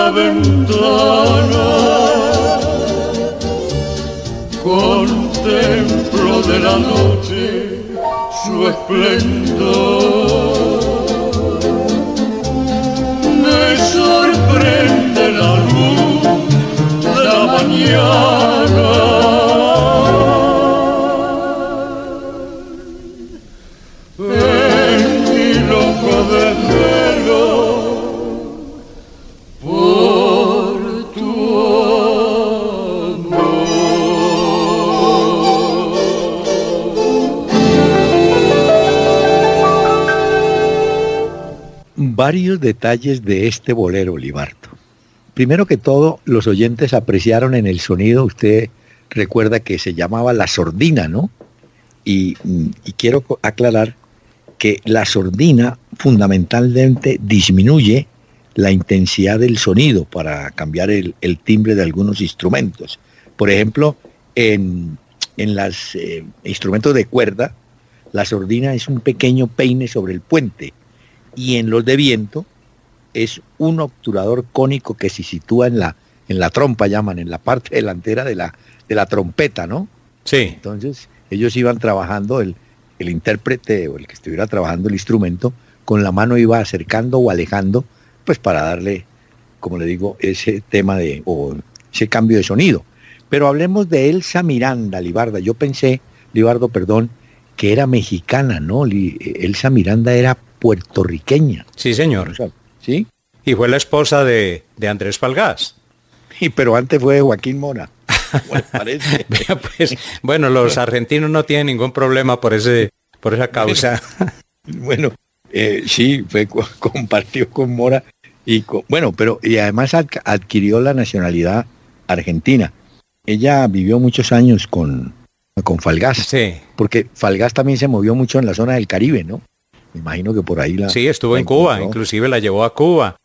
la ventana, contemplo de la noche su esplendor. Me sorprende la luz de la mañana. En mi loco desvelo por tu amor. Varios detalles de este bolero, Libardo. Primero que todo, los oyentes apreciaron en el sonido, usted recuerda que se llamaba la sordina, ¿no? Y quiero aclarar que la sordina fundamentalmente disminuye la intensidad del sonido para cambiar el timbre de algunos instrumentos. Por ejemplo, en los instrumentos de cuerda, la sordina es un pequeño peine sobre el puente, y en los de viento es un obturador cónico que se sitúa en la trompa, llaman, en la parte delantera de la trompeta, ¿no? Sí. Entonces, ellos iban trabajando, el intérprete o el que estuviera trabajando el instrumento, con la mano iba acercando o alejando, pues para darle, como le digo, ese tema o ese cambio de sonido. Pero hablemos de Elsa Miranda, Libardo. Yo pensé, Libardo, perdón, que era mexicana, ¿no? Elsa Miranda era puertorriqueña. Sí, señor. ¿Sí? Y fue la esposa de Andrés Falgás. Sí, pero antes fue Joaquín Mora. Bueno, parece. Pues, bueno, los argentinos no tienen ningún problema por esa causa. Bueno, sí, compartió con Mora y además adquirió la nacionalidad argentina. Ella vivió muchos años con Falgás. Sí. Porque Falgás también se movió mucho en la zona del Caribe, ¿no? Me imagino que por ahí Sí, estuvo en Cuba, inclusive la llevó a Cuba.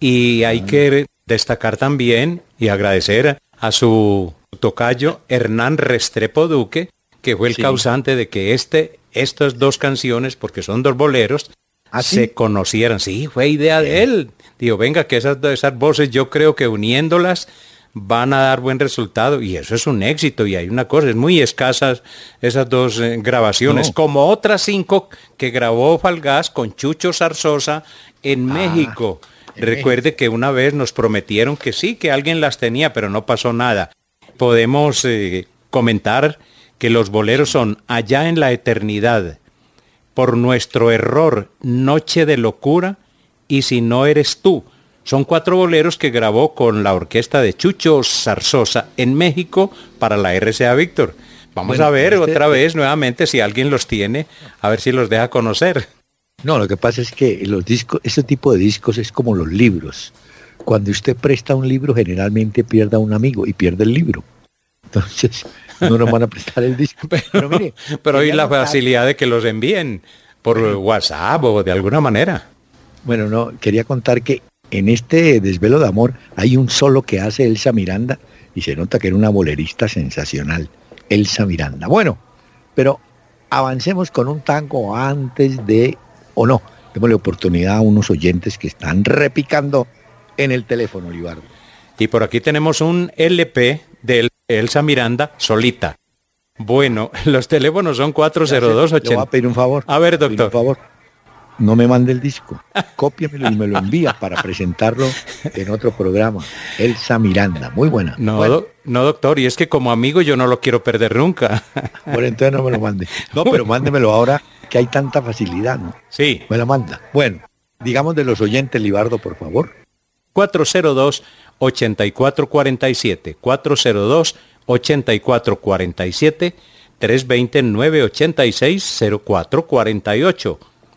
Y hay que destacar también y agradecer a su tocayo Hernán Restrepo Duque, que fue el causante de que estas dos canciones, porque son dos boleros, se conocieran. Sí, fue idea de él. Digo, venga, que esas voces yo creo que uniéndolas van a dar buen resultado, y eso es un éxito. Y hay una cosa, es muy escasas esas dos grabaciones, como otras 5 que grabó Falgás con Chucho Zarzosa en México. Recuerde que una vez nos prometieron que sí, que alguien las tenía, pero no pasó nada. Podemos comentar que los boleros son Allá en la Eternidad, Por Nuestro Error, Noche de Locura y Si No Eres Tú. Son 4 boleros que grabó con la orquesta de Chucho Zarzosa en México para la RCA Víctor. Vamos a ver otra vez nuevamente si alguien los tiene, a ver si los deja conocer. No, lo que pasa es que los discos, ese tipo de discos es como los libros. Cuando usted presta un libro, generalmente pierde a un amigo y pierde el libro. Entonces, no nos van a prestar el disco. Pero hay la facilidad de que los envíen por WhatsApp o de alguna manera. Bueno, no, quería contar que en este Desvelo de Amor hay un solo que hace Elsa Miranda y se nota que era una bolerista sensacional, Elsa Miranda. Bueno, pero avancemos con un tango antes de, o no, démosle oportunidad a unos oyentes que están repicando en el teléfono, Libardo. Y por aquí tenemos un LP de Elsa Miranda solita. Bueno, los teléfonos son 40280. Le voy a pedir un favor. A ver, doctor. Por favor, no me mande el disco. Cópiamelo y me lo envía para presentarlo en otro programa. Elsa Miranda, muy buena. No, bueno. No, doctor, y es que como amigo yo no lo quiero perder nunca. Bueno, entonces no me lo mande. No, pero mándemelo ahora que hay tanta facilidad, ¿no? Sí. Me lo manda. Bueno, digamos de los oyentes, Libardo, por favor. 402-8447. 402-8447. 320-986-0448.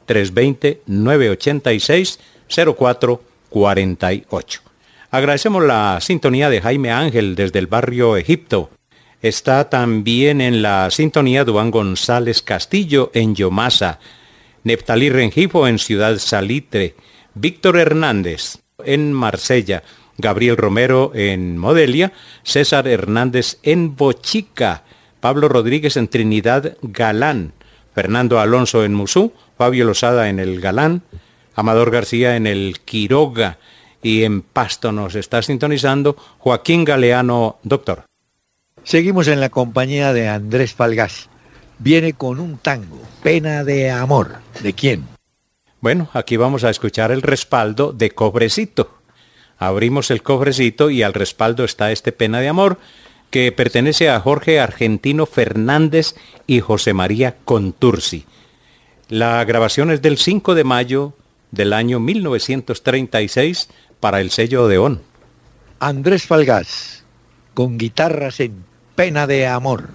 320-986-0448. Agradecemos la sintonía de Jaime Ángel desde el barrio Egipto. Está también en la sintonía Duván González Castillo en Yomasa, Neftalí Rengifo en Ciudad Salitre, Víctor Hernández en Marsella, Gabriel Romero en Modelia, César Hernández en Bochica, Pablo Rodríguez en Trinidad Galán, Fernando Alonso en Musú, Fabio Lozada en el Galán, Amador García en el Quiroga y en Pasto nos está sintonizando Joaquín Galeano, doctor. Seguimos en la compañía de Andrés Falgás. Viene con un tango, Pena de Amor. ¿De quién? Bueno, aquí vamos a escuchar el respaldo de Cobrecito. Abrimos el cofrecito y al respaldo está este Pena de Amor, que pertenece a Jorge Argentino Fernández y José María Contursi. La grabación es del 5 de mayo del año 1936 para el sello Odeón. Andrés Falgás, con guitarras en Pena de Amor.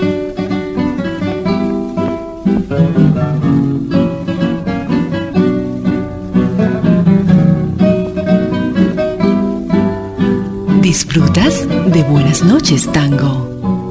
¿Disfrutas de Buenas noches, tango?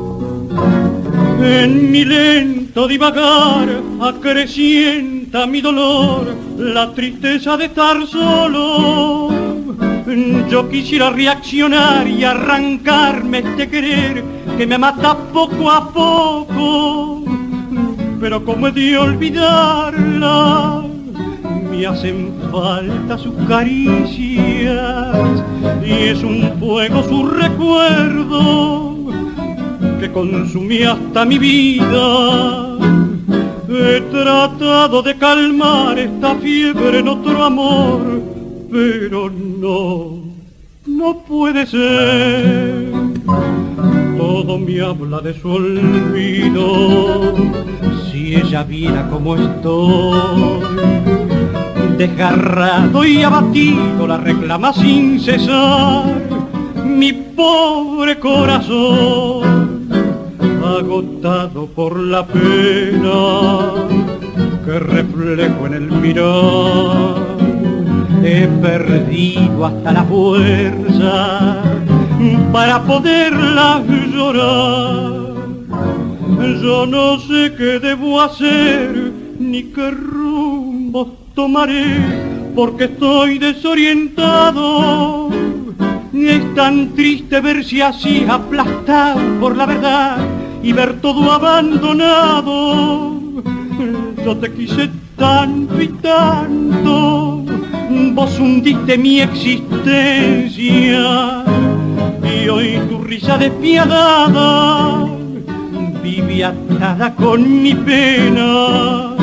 En mi lento divagar acrecienta mi dolor la tristeza de estar solo. Yo quisiera reaccionar y arrancarme este querer que me mata poco a poco, pero como he de olvidarla, me hacen falta sus caricias y es un fuego su recuerdo que consumí hasta mi vida. He tratado de calmar esta fiebre en otro amor, pero no puede ser. Todo me habla de su olvido. Si ella viera cómo estoy, desgarrado y abatido, la reclama sin cesar mi pobre corazón, agotado por la pena que reflejo en el mirar. He perdido hasta la fuerza para poderla llorar. Yo no sé qué debo hacer ni qué rumbo tomaré, porque estoy desorientado. Es tan triste verse así aplastado por la verdad y ver todo abandonado. Yo te quise tanto y tanto, vos hundiste mi existencia y hoy tu risa despiadada vive atada con mi pena.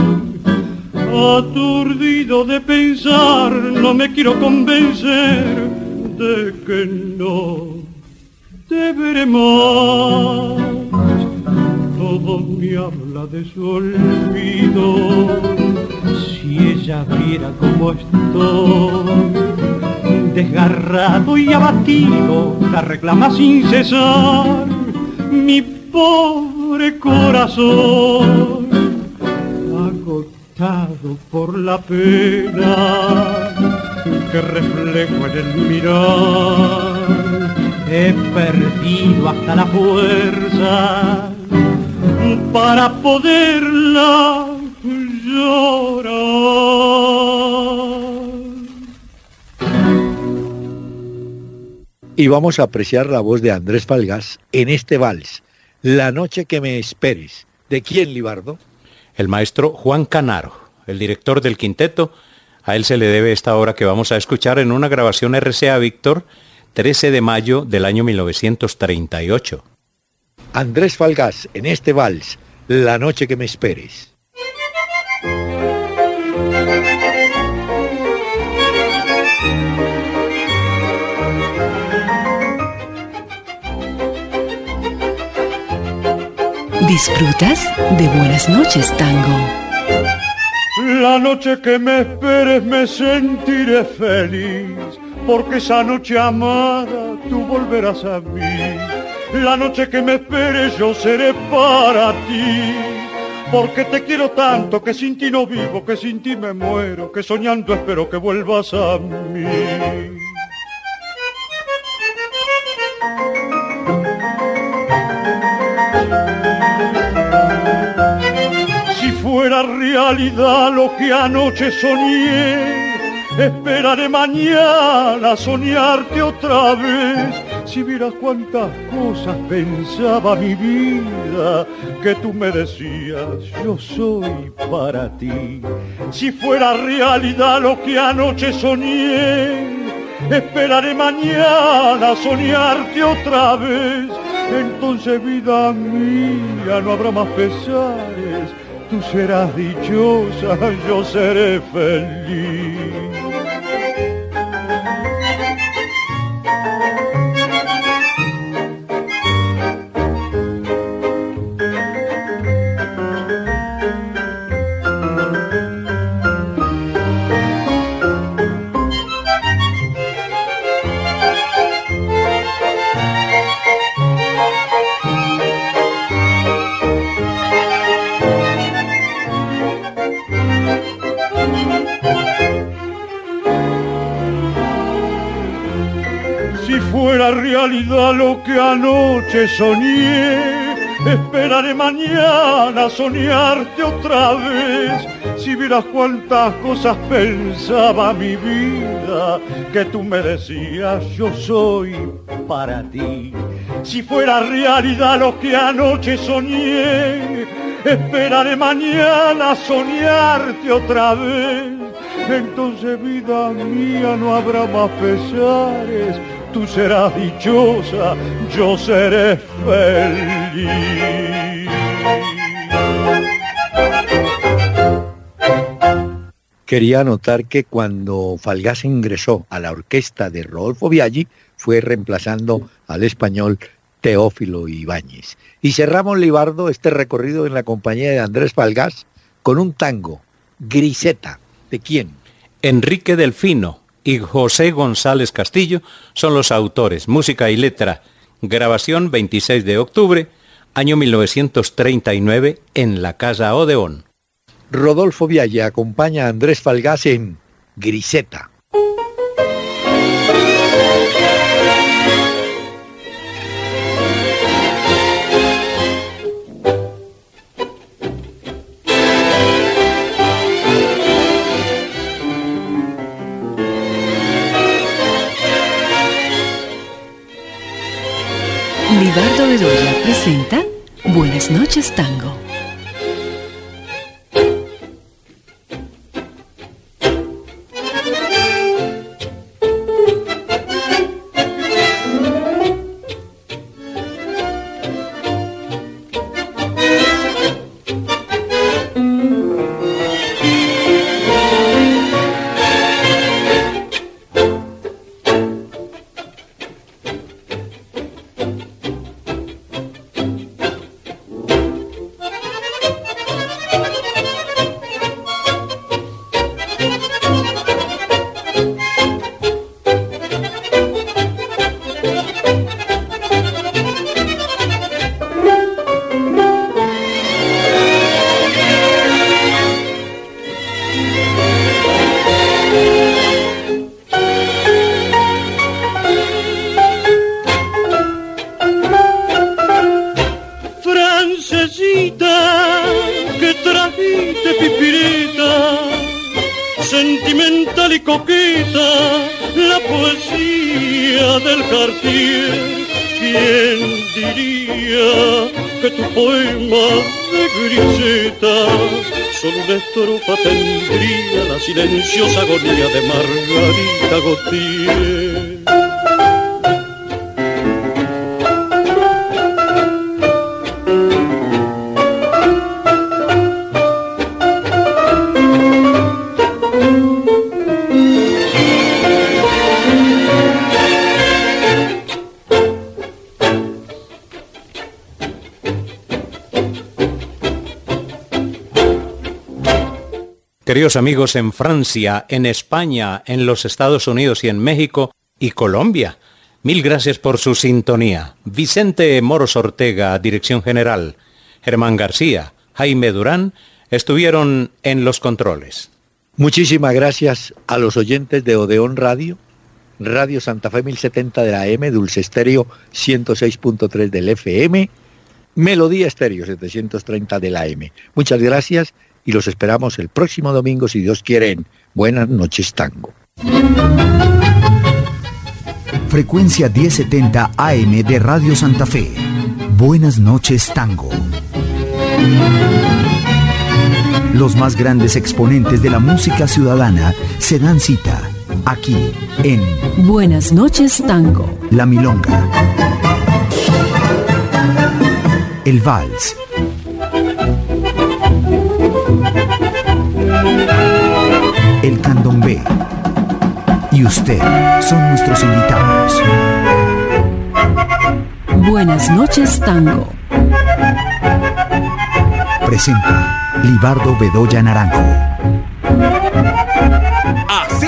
Aturdido de pensar, no me quiero convencer de que no te veré más. Todo me habla de su olvido. Si ella viera cómo estoy, desgarrado y abatido, la reclama sin cesar mi pobre corazón, agotado por la pena que reflejo en el mirar. He perdido hasta la fuerza para poderla llorar. Y vamos a apreciar la voz de Andrés Falgás en este vals, La noche que me esperes. ¿De quién, Libardo? El maestro Juan Canaro, el director del quinteto. A él se le debe esta obra que vamos a escuchar en una grabación RCA Víctor, 13 de mayo del año 1938. Andrés Falgás en este vals, La noche que me esperes. ¿Disfrutas de Buenas noches, tango? La noche que me esperes me sentiré feliz, porque esa noche amada tú volverás a mí. La noche que me esperes yo seré para ti, porque te quiero tanto que sin ti no vivo, que sin ti me muero, que soñando espero que vuelvas a mí. Si fuera realidad lo que anoche soñé, esperaré mañana soñarte otra vez. Si vieras cuántas cosas pensaba mi vida, que tú me decías, yo soy para ti. Si fuera realidad lo que anoche soñé, esperaré mañana soñarte otra vez. Entonces, vida mía, no habrá más pesares. Tú serás dichosa, yo seré feliz. Fuera realidad lo que anoche soñé, esperaré mañana soñarte otra vez. Si vieras cuántas cosas pensaba mi vida, que tú me decías yo soy para ti. Si fuera realidad lo que anoche soñé, esperaré mañana soñarte otra vez. Entonces, vida mía, no habrá más pesares. Tú serás dichosa, yo seré feliz. Quería anotar que cuando Falgás ingresó a la orquesta de Rodolfo Biaggi, fue reemplazando al español Teófilo Ibáñez. Y cerramos, Libardo, este recorrido en la compañía de Andrés Falgás con un tango, Griseta. ¿De quién? Enrique Delfino y José González Castillo son los autores, música y letra. Grabación 26 de octubre, año 1939, en la Casa Odeón. Rodolfo Biaggi acompaña a Andrés Falgás en Griseta. Libardo Bedoya presenta Buenas noches, Tango. Sentimental y coqueta, la poesía del Cartier. ¿Quién diría que tu poema de Griseta solo una estrofa tendría la silenciosa agonía de Margarita Gautier? Queridos amigos, en Francia, en España, en los Estados Unidos y en México y Colombia, mil gracias por su sintonía. Vicente Moros Ortega, dirección general, Germán García, Jaime Durán, estuvieron en los controles. Muchísimas gracias a los oyentes de Odeón Radio, Radio Santa Fe 1070 de la AM, Dulce Estéreo 106.3 del FM, Melodía Estéreo 730 de la AM. Muchas gracias y los esperamos el próximo domingo, si Dios quiere, en Buenas noches, Tango. Frecuencia 1070 AM de Radio Santa Fe. Buenas noches, Tango. Los más grandes exponentes de la música ciudadana se dan cita aquí en Buenas noches, Tango. La Milonga, el vals, el candombe y usted son nuestros invitados. Buenas noches, Tango. Presenta Libardo Bedoya Naranjo.